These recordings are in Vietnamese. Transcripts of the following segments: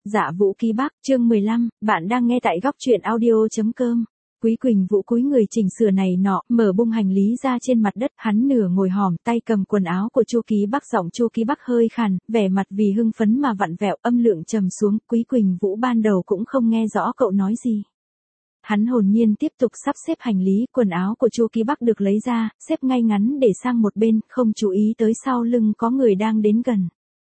Dạ Vũ Ký Bắc, chương 15, bạn đang nghe tại góc truyện audio.com. Quý Quỳnh Vũ cúi người chỉnh sửa này nọ, mở bung hành lý ra trên mặt đất, hắn nửa ngồi hòm, tay cầm quần áo của Chu Ký Bắc, giọng Chu Ký Bắc hơi khàn, vẻ mặt vì hưng phấn mà vặn vẹo, âm lượng trầm xuống. Quý Quỳnh Vũ ban đầu cũng không nghe rõ cậu nói gì. Hắn hồn nhiên tiếp tục sắp xếp hành lý, quần áo của Chu Ký Bắc được lấy ra, xếp ngay ngắn để sang một bên, không chú ý tới sau lưng có người đang đến gần.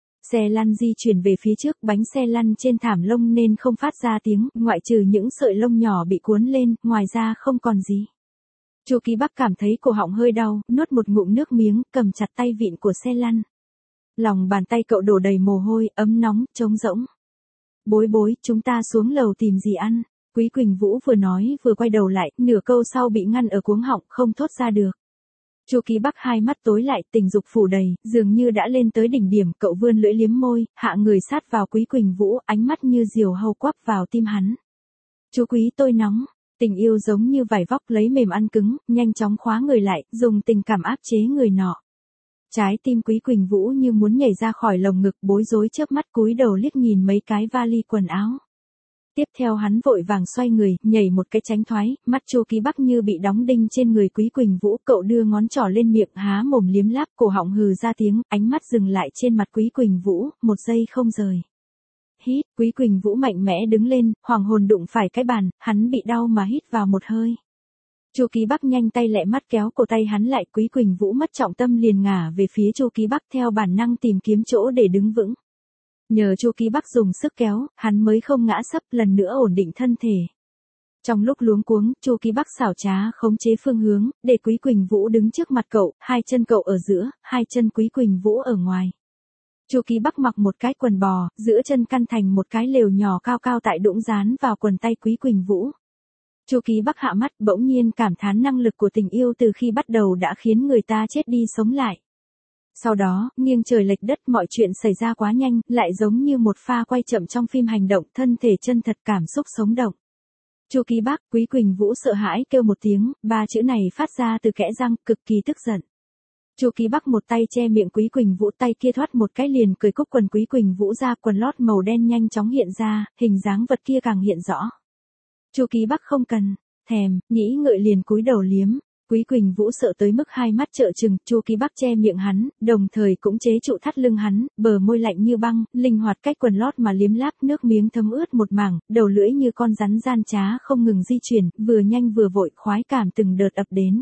Xe lăn di chuyển về phía trước, bánh xe lăn trên thảm lông nên không phát ra tiếng, ngoại trừ những sợi lông nhỏ bị cuốn lên, ngoài ra không còn gì. Chu Ký Bắc cảm thấy cổ họng hơi đau, nuốt một ngụm nước miếng, cầm chặt tay vịn của xe lăn. Lòng bàn tay cậu đổ đầy mồ hôi, ấm nóng, trống rỗng. Bối bối, chúng ta xuống lầu tìm gì ăn. Quý Quỳnh Vũ vừa nói vừa quay đầu lại, nửa câu sau bị ngăn ở cuống họng, không thốt ra được. Chu Ký Bắc hai mắt tối lại, tình dục phủ đầy, dường như đã lên tới đỉnh điểm, cậu vươn lưỡi liếm môi, hạ người sát vào Quý Quỳnh Vũ, ánh mắt như diều hâu quắp vào tim hắn. Chú Quý, tôi nóng. Tình yêu giống như vải vóc lấy mềm ăn cứng, nhanh chóng khóa người lại, dùng tình cảm áp chế người nọ. Trái tim Quý Quỳnh Vũ như muốn nhảy ra khỏi lồng ngực, bối rối chớp mắt cúi đầu liếc nhìn mấy cái vali quần áo. Tiếp theo hắn vội vàng xoay người, nhảy một cái tránh thoái, mắt Chu Ký Bắc như bị đóng đinh trên người Quý Quỳnh Vũ, cậu đưa ngón trỏ lên miệng, há mồm liếm láp, cổ họng hừ ra tiếng, ánh mắt dừng lại trên mặt Quý Quỳnh Vũ, một giây không rời. Hít, Quý Quỳnh Vũ mạnh mẽ đứng lên, hoàng hồn đụng phải cái bàn, hắn bị đau mà hít vào một hơi. Chu Ký Bắc nhanh tay lẹ mắt kéo cổ tay hắn lại, Quý Quỳnh Vũ mất trọng tâm liền ngả về phía Chu Ký Bắc, theo bản năng tìm kiếm chỗ để đứng vững. Nhờ Chu Ký Bắc dùng sức kéo, hắn mới không ngã sấp, lần nữa ổn định thân thể. Trong lúc luống cuống, Chu Ký Bắc xảo trá khống chế phương hướng, để Quý Quỳnh Vũ đứng trước mặt cậu, hai chân cậu ở giữa, hai chân Quý Quỳnh Vũ ở ngoài. Chu Ký Bắc mặc một cái quần bò, giữa chân căn thành một cái lều nhỏ cao cao tại đũng dán vào quần tay Quý Quỳnh Vũ. Chu Ký Bắc hạ mắt, bỗng nhiên cảm thán năng lực của tình yêu từ khi bắt đầu đã khiến người ta chết đi sống lại. Sau đó, nghiêng trời lệch đất, mọi chuyện xảy ra quá nhanh, lại giống như một pha quay chậm trong phim hành động, thân thể chân thật, cảm xúc sống động. Chu Ký Bắc, Quý Quỳnh Vũ sợ hãi kêu một tiếng, ba chữ này phát ra từ kẽ răng, cực kỳ tức giận. Chu Ký Bắc một tay che miệng Quý Quỳnh Vũ, tay kia thoát một cái liền cởi cúc quần Quý Quỳnh Vũ ra, quần lót màu đen nhanh chóng hiện ra, hình dáng vật kia càng hiện rõ. Chu Ký Bắc không cần thèm, nghĩ ngợi liền cúi đầu liếm. Quý Quỳnh Vũ sợ tới mức hai mắt trợn trừng, Chu Ký Bắc che miệng hắn, đồng thời cũng chế trụ thắt lưng hắn, bờ môi lạnh như băng, linh hoạt cách quần lót mà liếm láp, nước miếng thấm ướt một mảng, đầu lưỡi như con rắn gian trá không ngừng di chuyển, vừa nhanh vừa vội, khoái cảm từng đợt ập đến.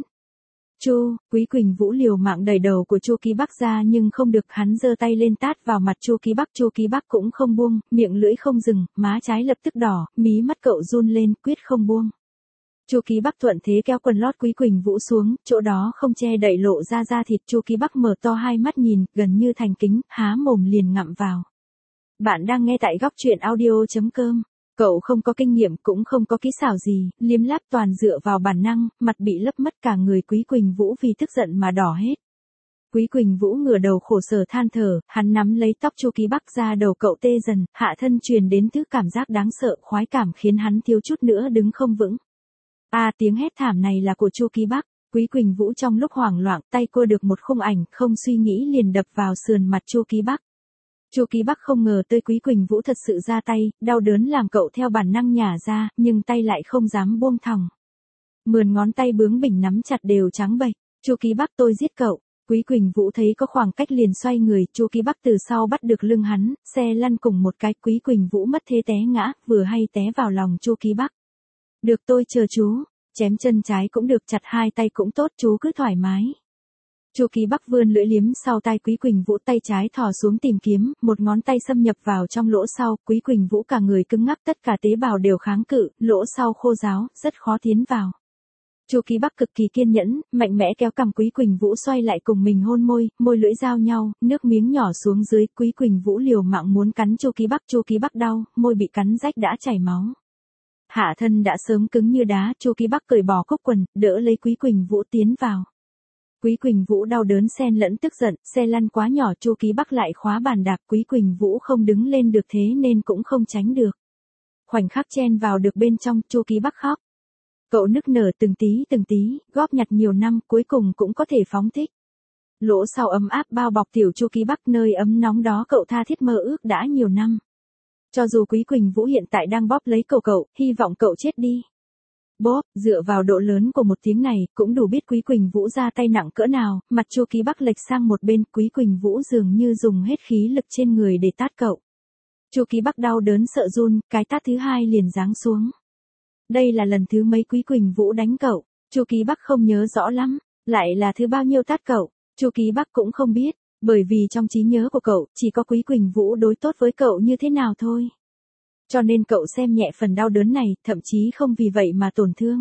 Quý Quỳnh Vũ liều mạng đẩy đầu của Chu Ký Bắc ra nhưng không được, hắn giơ tay lên tát vào mặt Chu Ký Bắc cũng không buông, miệng lưỡi không dừng, má trái lập tức đỏ, mí mắt cậu run lên, quyết không buông. Chu Ký Bắc thuận thế kéo quần lót Quý Quỳnh Vũ xuống, chỗ đó không che đậy lộ ra da thịt. Chu Ký Bắc mở to hai mắt nhìn, gần như thành kính, há mồm liền ngậm vào. Bạn đang nghe tại góc truyện audio.com. Cậu không có kinh nghiệm cũng không có kỹ xảo gì, liếm láp toàn dựa vào bản năng, mặt bị lấp mất, cả người Quý Quỳnh Vũ vì tức giận mà đỏ hết. Quý Quỳnh Vũ ngửa đầu khổ sở than thở, hắn nắm lấy tóc Chu Ký Bắc ra, đầu cậu tê dần, hạ thân truyền đến thứ cảm giác đáng sợ, khoái cảm khiến hắn thiếu chút nữa đứng không vững. Tiếng hét thảm này là của Chu Ký Bắc. Quý Quỳnh Vũ trong lúc hoảng loạn, tay cua được một khung ảnh, không suy nghĩ liền đập vào sườn mặt Chu Ký Bắc. Chu Ký Bắc không ngờ tới Quý Quỳnh Vũ thật sự ra tay, đau đớn làm cậu theo bản năng nhả ra, nhưng tay lại không dám buông thòng. Mượn ngón tay bướng bỉnh nắm chặt đều trắng bệch. Chu Ký Bắc, tôi giết cậu. Quý Quỳnh Vũ thấy có khoảng cách liền xoay người, Chu Ký Bắc từ sau bắt được lưng hắn, xe lăn cùng một cái, Quý Quỳnh Vũ mất thế té ngã, vừa hay té vào lòng Chu Ký Bắc. Được, tôi chờ chú. Chém chân trái cũng được, chặt hai tay cũng tốt, chú cứ thoải mái. Chu Ký Bắc vươn lưỡi liếm sau tai Quý Quỳnh Vũ, tay trái thò xuống tìm kiếm, một ngón tay xâm nhập vào trong lỗ sau, Quý Quỳnh Vũ cả người cứng ngắc, tất cả tế bào đều kháng cự, lỗ sau khô ráo, rất khó tiến vào. Chu Ký Bắc cực kỳ kiên nhẫn, mạnh mẽ kéo cằm Quý Quỳnh Vũ xoay lại cùng mình hôn môi, môi lưỡi giao nhau, nước miếng nhỏ xuống dưới, Quý Quỳnh Vũ liều mạng muốn cắn Chu Ký Bắc đau, môi bị cắn rách đã chảy máu. Hạ thân đã sớm cứng như đá, Chu Ký Bắc cởi bỏ cúc quần, đỡ lấy Quý Quỳnh Vũ tiến vào. Quý Quỳnh Vũ đau đớn xen lẫn tức giận, xe lăn quá nhỏ, Chu Ký Bắc lại khóa bàn đạp, Quý Quỳnh Vũ không đứng lên được thế nên cũng không tránh được. Khoảnh khắc chen vào được bên trong, Chu Ký Bắc khóc. Cậu nức nở từng tí, góp nhặt nhiều năm, cuối cùng cũng có thể phóng thích. Lỗ sau ấm áp bao bọc tiểu Chu Ký Bắc, nơi ấm nóng đó cậu tha thiết mơ ước đã nhiều năm. Cho dù Quý Quỳnh Vũ hiện tại đang bóp lấy cậu, hy vọng cậu chết đi. Bóp, dựa vào độ lớn của một tiếng này, cũng đủ biết Quý Quỳnh Vũ ra tay nặng cỡ nào, mặt Chu Ký Bắc lệch sang một bên, Quý Quỳnh Vũ dường như dùng hết khí lực trên người để tát cậu. Chu Ký Bắc đau đớn sợ run, cái tát thứ hai liền giáng xuống. Đây là lần thứ mấy Quý Quỳnh Vũ đánh cậu, Chu Ký Bắc không nhớ rõ lắm, lại là thứ bao nhiêu tát cậu, Chu Ký Bắc cũng không biết, bởi vì trong trí nhớ của cậu, chỉ có Quý Quỳnh Vũ đối tốt với cậu như thế nào thôi. Cho nên cậu xem nhẹ phần đau đớn này, thậm chí không vì vậy mà tổn thương.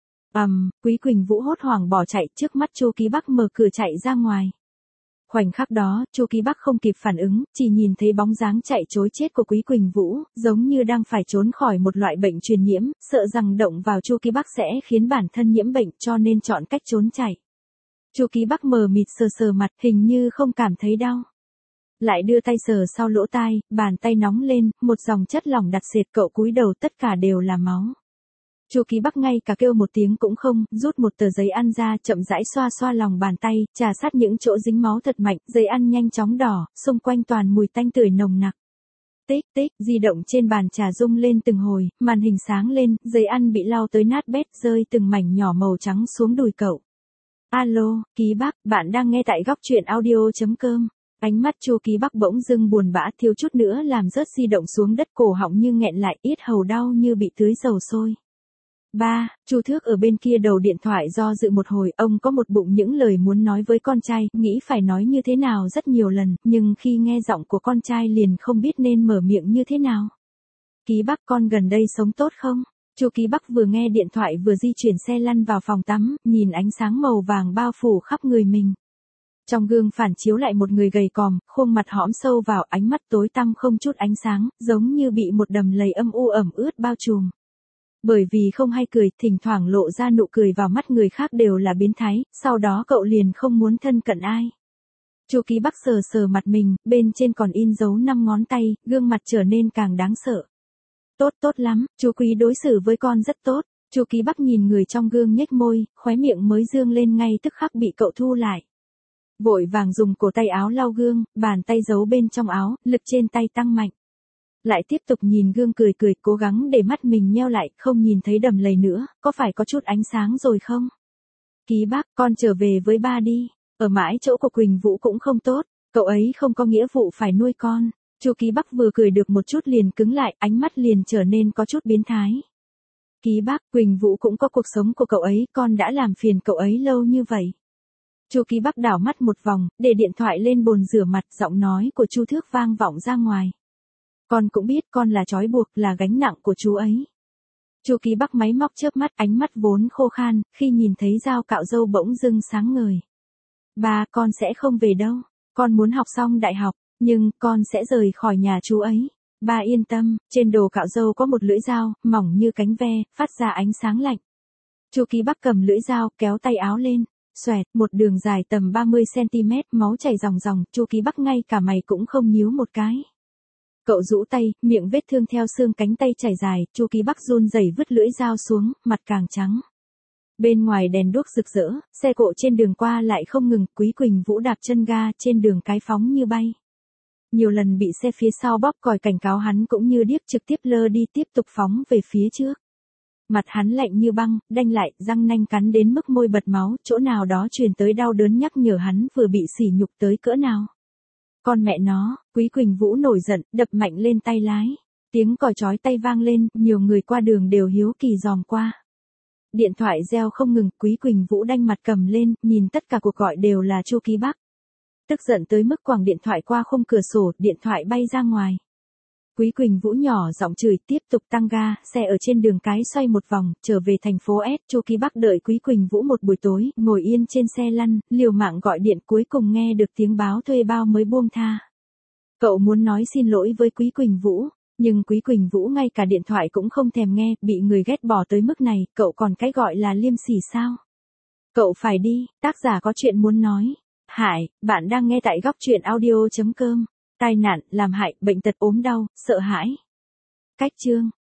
Quý Quỳnh Vũ hốt hoảng bỏ chạy, trước mắt Chu Ký Bắc mở cửa chạy ra ngoài. Khoảnh khắc đó, Chu Ký Bắc không kịp phản ứng, chỉ nhìn thấy bóng dáng chạy trối chết của Quý Quỳnh Vũ, giống như đang phải trốn khỏi một loại bệnh truyền nhiễm, sợ rằng động vào Chu Ký Bắc sẽ khiến bản thân nhiễm bệnh, cho nên chọn cách trốn chạy. Chu Ký Bắc mờ mịt sờ mặt, hình như không cảm thấy đau. Lại đưa tay sờ sau lỗ tai, bàn tay nóng lên, một dòng chất lỏng đặc sệt, cậu cúi đầu, tất cả đều là máu. Chu Ký Bắc ngay cả kêu một tiếng cũng không, rút một tờ giấy ăn ra, chậm rãi xoa lòng bàn tay, chà sát những chỗ dính máu thật mạnh, giấy ăn nhanh chóng đỏ, xung quanh toàn mùi tanh tưởi nồng nặc. Tích tích, di động trên bàn trà rung lên từng hồi, màn hình sáng lên, giấy ăn bị lau tới nát bét, rơi từng mảnh nhỏ màu trắng xuống đùi cậu. Alo, Ký Bắc, bạn đang nghe tại goctruyện.audio.com. Ánh mắt Chu Ký Bắc bỗng dưng buồn bã, thiếu chút nữa làm rớt di động xuống đất, cổ họng như nghẹn lại, yết hầu đau như bị tưới dầu sôi. Chu Thước ở bên kia đầu điện thoại do dự một hồi, ông có một bụng những lời muốn nói với con trai, nghĩ phải nói như thế nào rất nhiều lần, nhưng khi nghe giọng của con trai liền không biết nên mở miệng như thế nào. Ký Bắc, con gần đây sống tốt không? Chu Ký Bắc vừa nghe điện thoại vừa di chuyển xe lăn vào phòng tắm, nhìn ánh sáng màu vàng bao phủ khắp người mình. Trong gương phản chiếu lại một người gầy còm, khuôn mặt hõm sâu vào, ánh mắt tối tăm không chút ánh sáng, giống như bị một đầm lầy âm u ẩm ướt bao trùm. Bởi vì không hay cười, thỉnh thoảng lộ ra nụ cười vào mắt người khác đều là biến thái, sau đó cậu liền không muốn thân cận ai. Chu Ký Bắc sờ mặt mình, bên trên còn in dấu 5 ngón tay, gương mặt trở nên càng đáng sợ. Tốt lắm, chú Quý đối xử với con rất tốt. Chu Ký Bắc nhìn người trong gương nhếch môi, khóe miệng mới dương lên ngay tức khắc bị cậu thu lại. Vội vàng dùng cổ tay áo lau gương, bàn tay giấu bên trong áo, lực trên tay tăng mạnh. Lại tiếp tục nhìn gương cười, cố gắng để mắt mình nheo lại, không nhìn thấy đầm lầy nữa, có phải có chút ánh sáng rồi không? Ký Bắc, con trở về với ba đi, ở mãi chỗ của Quỳnh Vũ cũng không tốt, cậu ấy không có nghĩa vụ phải nuôi con. Chu Ký Bắc vừa cười được một chút liền cứng lại, ánh mắt liền trở nên có chút biến thái. Ký Bắc, Quỳnh Vũ cũng có cuộc sống của cậu ấy, con đã làm phiền cậu ấy lâu như vậy. Chu Ký Bắc đảo mắt một vòng, để điện thoại lên bồn rửa mặt, giọng nói của Chu Thước vang vọng ra ngoài. Con cũng biết con là trói buộc, là gánh nặng của chú ấy. Chu Ký Bắc máy móc chớp mắt, ánh mắt vốn khô khan, khi nhìn thấy dao cạo râu bỗng dưng sáng ngời. Ba, con sẽ không về đâu, con muốn học xong đại học, nhưng con sẽ rời khỏi nhà chú ấy. Ba yên tâm, trên đồ cạo râu có một lưỡi dao, mỏng như cánh ve, phát ra ánh sáng lạnh. Chu Ký Bắc cầm lưỡi dao, kéo tay áo lên, xoẹt, một đường dài tầm 30 cm, máu chảy ròng, Chu Ký Bắc ngay cả mày cũng không nhíu một cái. Cậu rũ tay, miệng vết thương theo xương cánh tay chảy dài, Chu Ký Bắc run rẩy vứt lưỡi dao xuống, mặt càng trắng. Bên ngoài đèn đuốc rực rỡ, xe cộ trên đường qua lại không ngừng, Quý Quỳnh Vũ đạp chân ga trên đường cái phóng như bay. Nhiều lần bị xe phía sau bóp còi cảnh cáo hắn cũng như điếc, trực tiếp lơ đi tiếp tục phóng về phía trước. Mặt hắn lạnh như băng, đanh lại, răng nanh cắn đến mức môi bật máu, chỗ nào đó truyền tới đau đớn nhắc nhở hắn vừa bị sỉ nhục tới cỡ nào. Con mẹ nó, Quý Quỳnh Vũ nổi giận, đập mạnh lên tay lái. Tiếng còi chói tay vang lên, nhiều người qua đường đều hiếu kỳ dòm qua. Điện thoại reo không ngừng, Quý Quỳnh Vũ đanh mặt cầm lên, nhìn tất cả cuộc gọi đều là Chu Ký Bắc. Tức giận tới mức quẳng điện thoại qua khung cửa sổ, điện thoại bay ra ngoài. Quý Quỳnh Vũ nhỏ giọng chửi, tiếp tục tăng ga, xe ở trên đường cái xoay một vòng, trở về thành phố S. Chu Ký Bắc đợi Quý Quỳnh Vũ một buổi tối, ngồi yên trên xe lăn, liều mạng gọi điện, cuối cùng nghe được tiếng báo thuê bao mới buông tha. Cậu muốn nói xin lỗi với Quý Quỳnh Vũ, nhưng Quý Quỳnh Vũ ngay cả điện thoại cũng không thèm nghe, bị người ghét bỏ tới mức này, cậu còn cái gọi là liêm sỉ sao? Cậu phải đi, tác giả có chuyện muốn nói. Hải, bạn đang nghe tại goctruyện.audio.com. Tai nạn, làm hại, bệnh tật, ốm đau, sợ hãi. Cách chương